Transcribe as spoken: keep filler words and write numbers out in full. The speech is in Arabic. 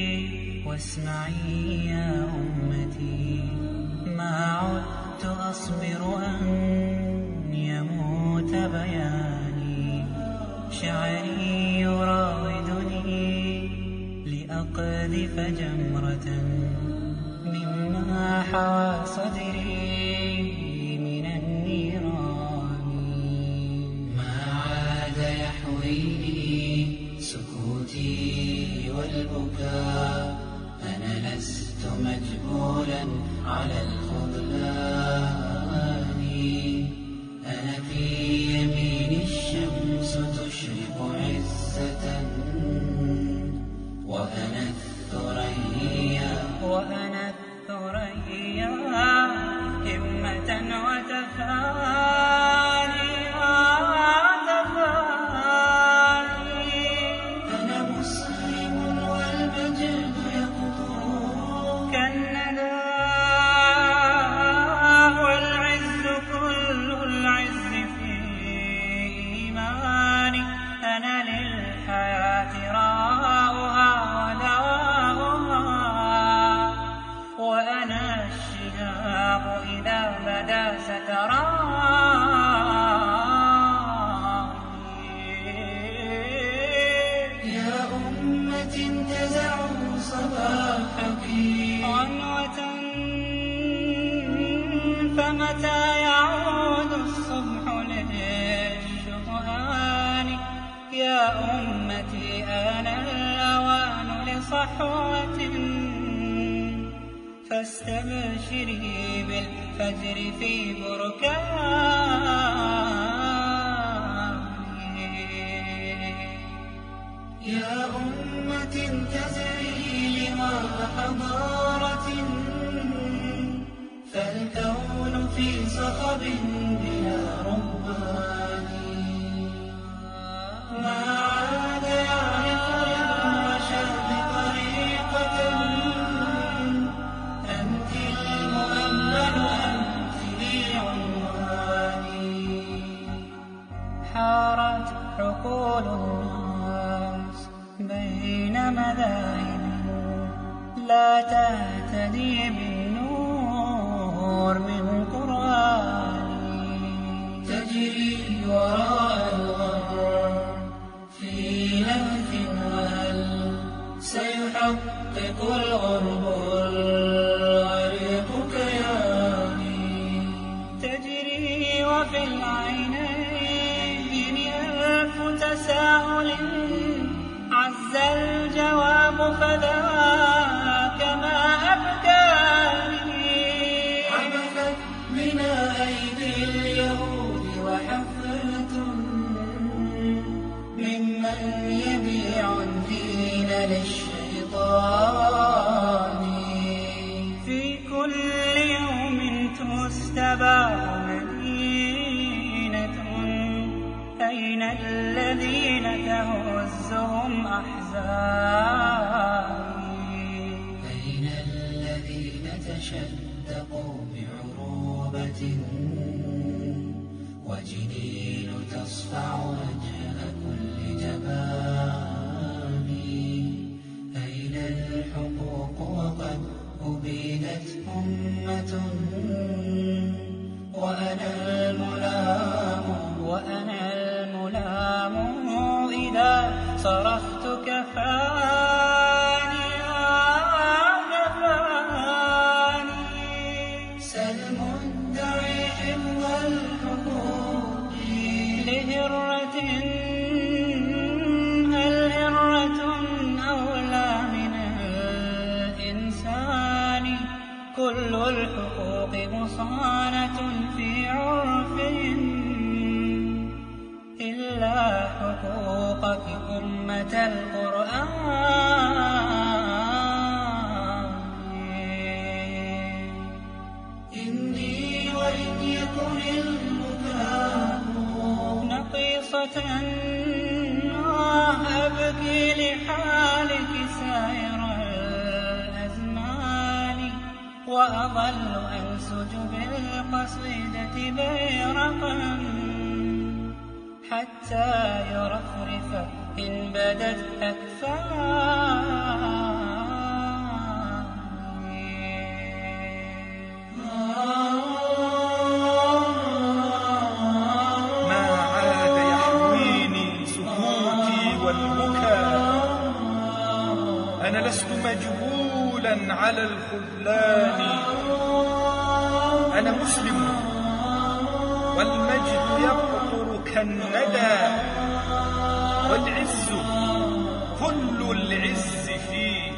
واسمعي يا أمتي، ما عدت أصبر أن يموت بياني، شعري يراودني لأقذف جمرة مما حوى صدري من النيران. ما عاد يحويني سكوتي والبكاء، أنا لست مجبولا على الخذلان. أنا في يمين الشمس تشرق عزة، وأنا الثريا وأنا الثريا همة وتفاني وتفاني. أنا مسلم والمجد يقطر كالندى، والعز كل العز في إيماني. أنا للحياة راؤها ودواؤها، وأنا الشهاب إذا بدا ستراني. يا أمة انتزعوا صباحك عنوة، فمتى يعود الصبح للشطآن. يا أمتي آن الأوان لصحوة، فاستبشري بالفجر في بركاني. يا أمة انتزعي لواء حضارة، فالكون في صخب بلا ربان. ما عاد يعرف للرشاد طريقة، أنت المؤمل أنت لي عنواني. حارت عقول الناس بين مذاهب لا تهتدي بالنور من قرآني. تجري وراء الغر في لهث، وهل سيحقق الغرب الغريق كياني. تجري وفي العينين ألف تساؤل، عز الجواب فذاك ما أبكاني. عبثت بنا أيدي اليهود وحفلة ممن يبيع الدين للشيطان. في كل يوم تستباح مدينة، أين الذين تهزهم أحزاني. أين الذين تشدقوا بعروبة، وجنين تصفع وجه كل جبان. أين الحقوق وقد أبيدت أمة، وأنا الملام وأنا الملام إذا صرخت كفاني كفاني. سل مدعي حفظ الحقوق لهرة، هل هرة أولى من الإنسان. كل الحقوق مصانة في عرفهم، إلا حقوقك أمة القرآن. إني وإن يكن البكاء نقيصة، أبكي لحالك سائر الأزمان. وأظل أنسج بالقصيدة بيرقا، حتى يرفرف إن بدت أكفاني. مجبولا على الخذلان. أنا مسلم والمجد يقطر كالندى، والعز كل العز فيه